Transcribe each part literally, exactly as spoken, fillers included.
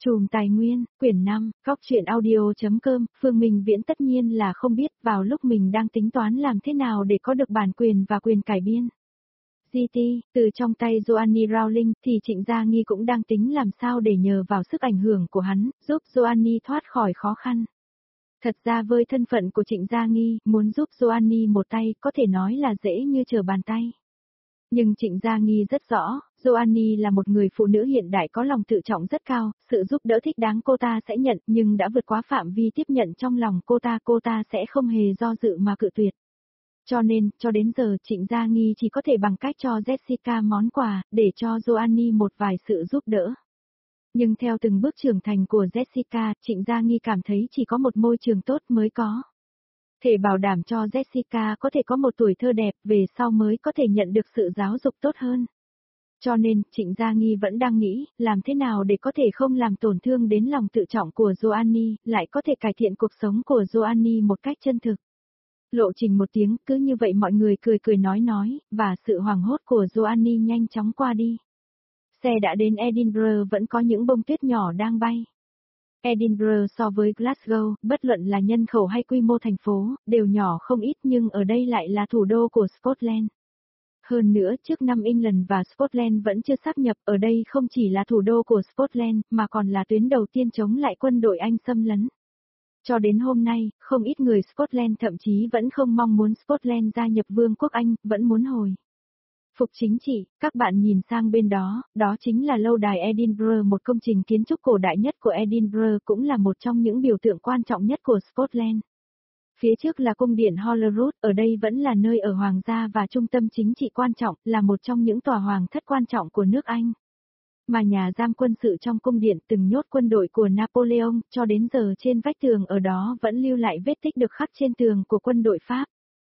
Chùm tài nguyên, quyển năm, góc truyện audio.com, Phương Minh Viễn tất nhiên là không biết vào lúc mình đang tính toán làm thế nào để có được bản quyền và quyền cải biên giê tê, từ trong tay Joanne Rowling thì Trịnh Gia Nghi cũng đang tính làm sao để nhờ vào sức ảnh hưởng của hắn, giúp Joanne thoát khỏi khó khăn. Thật ra với thân phận của Trịnh Gia Nghi, muốn giúp Joanne một tay có thể nói là dễ như trở bàn tay. Nhưng Trịnh Gia Nghi rất rõ, Joanne là một người phụ nữ hiện đại có lòng tự trọng rất cao, sự giúp đỡ thích đáng cô ta sẽ nhận nhưng đã vượt quá phạm vi tiếp nhận trong lòng cô ta, cô ta sẽ không hề do dự mà cự tuyệt. Cho nên, cho đến giờ Trịnh Gia Nghi chỉ có thể bằng cách cho Jessica món quà, để cho Joanne một vài sự giúp đỡ. Nhưng theo từng bước trưởng thành của Jessica, Trịnh Gia Nghi cảm thấy chỉ có một môi trường tốt mới có thể bảo đảm cho Jessica có thể có một tuổi thơ đẹp, về sau mới có thể nhận được sự giáo dục tốt hơn. Cho nên, Trịnh Gia Nghi vẫn đang nghĩ, làm thế nào để có thể không làm tổn thương đến lòng tự trọng của Joanne, lại có thể cải thiện cuộc sống của Joanne một cách chân thực. Lộ trình một tiếng, cứ như vậy mọi người cười cười nói nói, và sự hoảng hốt của Joanne nhanh chóng qua đi. Xe đã đến Edinburgh, vẫn có những bông tuyết nhỏ đang bay. Edinburgh so với Glasgow, bất luận là nhân khẩu hay quy mô thành phố, đều nhỏ không ít nhưng ở đây lại là thủ đô của Scotland. Hơn nữa, trước năm England và Scotland vẫn chưa sáp nhập, ở đây không chỉ là thủ đô của Scotland, mà còn là tuyến đầu tiên chống lại quân đội Anh xâm lấn. Cho đến hôm nay, không ít người Scotland thậm chí vẫn không mong muốn Scotland gia nhập Vương quốc Anh, vẫn muốn hồi phục chính trị. Các bạn nhìn sang bên đó, đó chính là lâu đài Edinburgh, một công trình kiến trúc cổ đại nhất của Edinburgh, cũng là một trong những biểu tượng quan trọng nhất của Scotland. Phía trước là cung điện Holyrood, ở đây vẫn là nơi ở hoàng gia và trung tâm chính trị quan trọng, là một trong những tòa hoàng thất quan trọng của nước Anh. Mà nhà giam quân sự trong cung điện từng nhốt quân đội của Napoleon, cho đến giờ trên vách tường ở đó vẫn lưu lại vết tích được khắc trên tường của quân đội Pháp.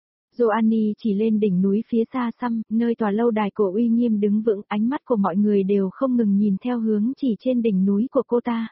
Joanne chỉ lên đỉnh núi phía xa xăm, nơi tòa lâu đài cổ uy nghiêm đứng vững, ánh mắt của mọi người đều không ngừng nhìn theo hướng chỉ trên đỉnh núi của cô ta.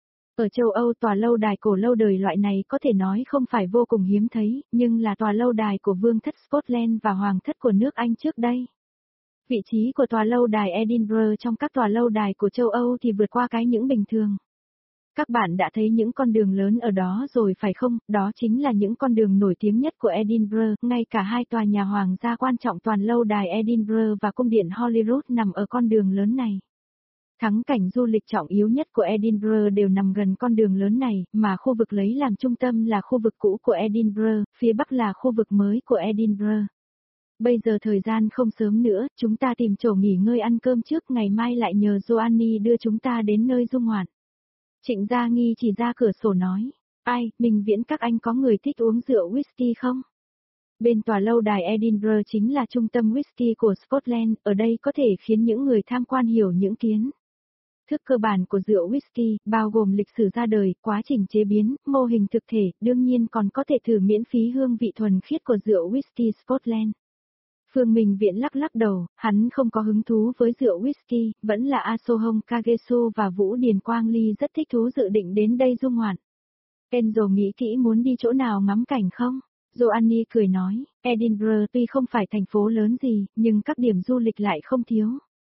Ở châu Âu, tòa lâu đài cổ lâu đời loại này có thể nói không phải vô cùng hiếm thấy, nhưng là tòa lâu đài của vương thất Scotland và hoàng thất của nước Anh trước đây. Vị trí của tòa lâu đài Edinburgh trong các tòa lâu đài của châu Âu thì vượt qua cái những bình thường. Các bạn đã thấy những con đường lớn ở đó rồi phải không? Đó chính là những con đường nổi tiếng nhất của Edinburgh, ngay cả hai tòa nhà hoàng gia quan trọng toàn lâu đài Edinburgh và cung điện Holyrood nằm ở con đường lớn này. Thắng cảnh du lịch trọng yếu nhất của Edinburgh đều nằm gần con đường lớn này, mà khu vực lấy làm trung tâm là khu vực cũ của Edinburgh, phía bắc là khu vực mới của Edinburgh. Bây giờ thời gian không sớm nữa, chúng ta tìm chỗ nghỉ ngơi ăn cơm trước, ngày mai lại nhờ Joanne đưa chúng ta đến nơi dung ngoạn. Trịnh Gia Nghi chỉ ra cửa sổ nói, ai, Minh Viễn các anh có người thích uống rượu whisky không? Bên tòa lâu đài Edinburgh chính là trung tâm whisky của Scotland, ở đây có thể khiến những người tham quan hiểu những kiến thức cơ bản của rượu whisky, bao gồm lịch sử ra đời, quá trình chế biến, mô hình thực thể, đương nhiên còn có thể thử miễn phí hương vị thuần khiết của rượu whisky Scotland. Phương Minh Viễn lắc lắc đầu, hắn không có hứng thú với rượu whisky, vẫn là Asohong Kagesu và Vũ Điền Quang Ly rất thích thú dự định đến đây dung ngoạn. Enzo nghĩ kỹ muốn đi chỗ nào ngắm cảnh không? Joanne cười nói, Edinburgh tuy không phải thành phố lớn gì, nhưng các điểm du lịch lại không thiếu.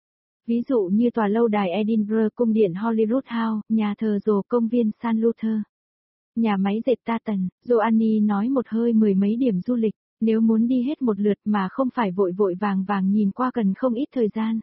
Ví dụ như tòa lâu đài Edinburgh, cung điện Holyrood House, nhà thờ Rồ, công viên San Luther, nhà máy dệt Tartan. Joanne nói một hơi mười mấy điểm du lịch. Nếu muốn đi hết một lượt mà không phải vội vội vàng vàng nhìn qua cần không ít thời gian.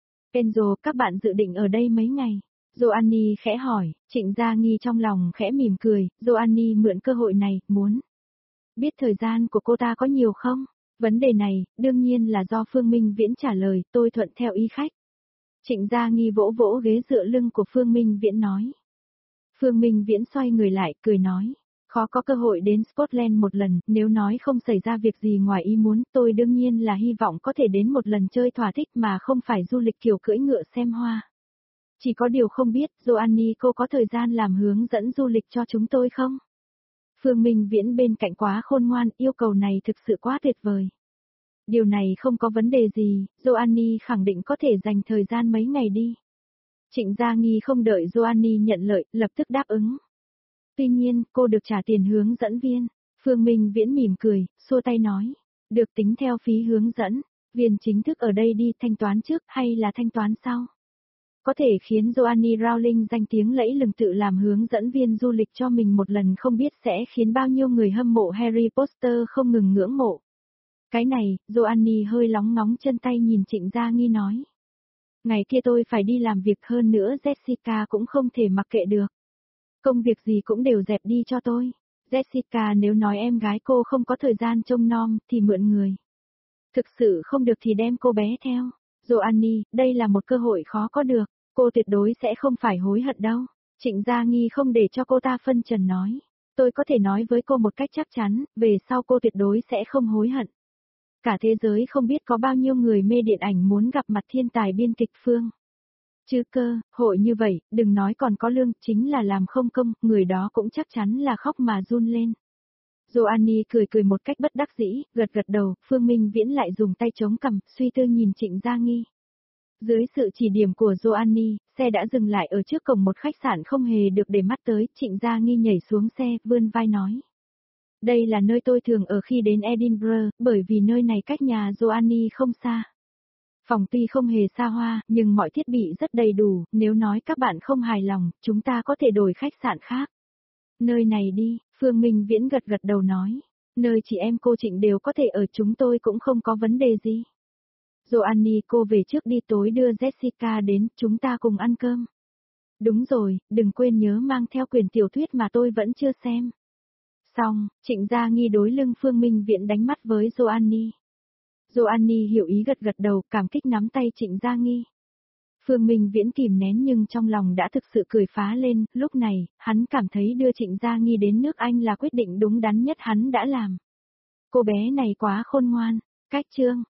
Enzo, các bạn dự định ở đây mấy ngày? Joanne khẽ hỏi, Trịnh Gia Nghi trong lòng khẽ mỉm cười, Joanne mượn cơ hội này, muốn biết thời gian của cô ta có nhiều không? Vấn đề này, đương nhiên là do Phương Minh Viễn trả lời, tôi thuận theo ý khách. Trịnh Gia Nghi vỗ vỗ ghế dựa lưng của Phương Minh Viễn nói. Phương Minh Viễn xoay người lại, cười nói. Khó có cơ hội đến Scotland một lần, nếu nói không xảy ra việc gì ngoài ý muốn, tôi đương nhiên là hy vọng có thể đến một lần chơi thỏa thích mà không phải du lịch kiểu cưỡi ngựa xem hoa. Chỉ có điều không biết, Joanne cô có thời gian làm hướng dẫn du lịch cho chúng tôi không? Phương Minh Viễn bên cạnh quá khôn ngoan, yêu cầu này thực sự quá tuyệt vời. Điều này không có vấn đề gì, Joanne khẳng định có thể dành thời gian mấy ngày đi. Trịnh Gia Nghi không đợi Joanne nhận lời, lập tức đáp ứng. Tuy nhiên, cô được trả tiền hướng dẫn viên. Phương Minh Viễn mỉm cười, xua tay nói. Được tính theo phí hướng dẫn. Viên chính thức ở đây đi thanh toán trước hay là thanh toán sau? Có thể khiến Joanne Rowling danh tiếng lẫy lừng tự làm hướng dẫn viên du lịch cho mình một lần không biết sẽ khiến bao nhiêu người hâm mộ Harry Potter không ngừng ngưỡng mộ. Cái này, Joanne hơi lóng ngóng chân tay nhìn Trịnh Gia Nghi nói. Ngày kia tôi phải đi làm việc hơn nữa Jessica cũng không thể mặc kệ được. Công việc gì cũng đều dẹp đi cho tôi. Jessica nếu nói em gái cô không có thời gian trông nom thì mượn người. Thực sự không được thì đem cô bé theo. Joanne, đây là một cơ hội khó có được. Cô tuyệt đối sẽ không phải hối hận đâu. Trịnh Gia Nghi không để cho cô ta phân trần nói. Tôi có thể nói với cô một cách chắc chắn, về sau cô tuyệt đối sẽ không hối hận. Cả thế giới không biết có bao nhiêu người mê điện ảnh muốn gặp mặt thiên tài biên kịch Phương. Chứ cơ, hội như vậy, đừng nói còn có lương, chính là làm không công, người đó cũng chắc chắn là khóc mà run lên. Joanne cười cười một cách bất đắc dĩ, gật gật đầu, Phương Minh Viễn lại dùng tay chống cằm, suy tư nhìn Trịnh Gia Nghi. Dưới sự chỉ điểm của Joanne, xe đã dừng lại ở trước cổng một khách sạn không hề được để mắt tới, Trịnh Gia Nghi nhảy xuống xe, vươn vai nói. Đây là nơi tôi thường ở khi đến Edinburgh, bởi vì nơi này cách nhà Joanne không xa. Phòng tuy không hề xa hoa, nhưng mọi thiết bị rất đầy đủ, nếu nói các bạn không hài lòng, chúng ta có thể đổi khách sạn khác. Nơi này đi, Phương Minh Viễn gật gật đầu nói. Nơi chị em cô Trịnh đều có thể ở, chúng tôi cũng không có vấn đề gì. Joanne, cô về trước đi, tối đưa Jessica đến, chúng ta cùng ăn cơm. Đúng rồi, đừng quên nhớ mang theo quyển tiểu thuyết mà tôi vẫn chưa xem. Xong, Trịnh Gia Nghi đối lưng Phương Minh Viễn đánh mắt với Joanne. Joanne hiểu ý gật gật đầu, cảm kích nắm tay Trịnh Gia Nghi. Phương Minh Viễn kìm nén nhưng trong lòng đã thực sự cười phá lên, lúc này, hắn cảm thấy đưa Trịnh Gia Nghi đến nước Anh là quyết định đúng đắn nhất hắn đã làm. Cô bé này quá khôn ngoan, cách chương.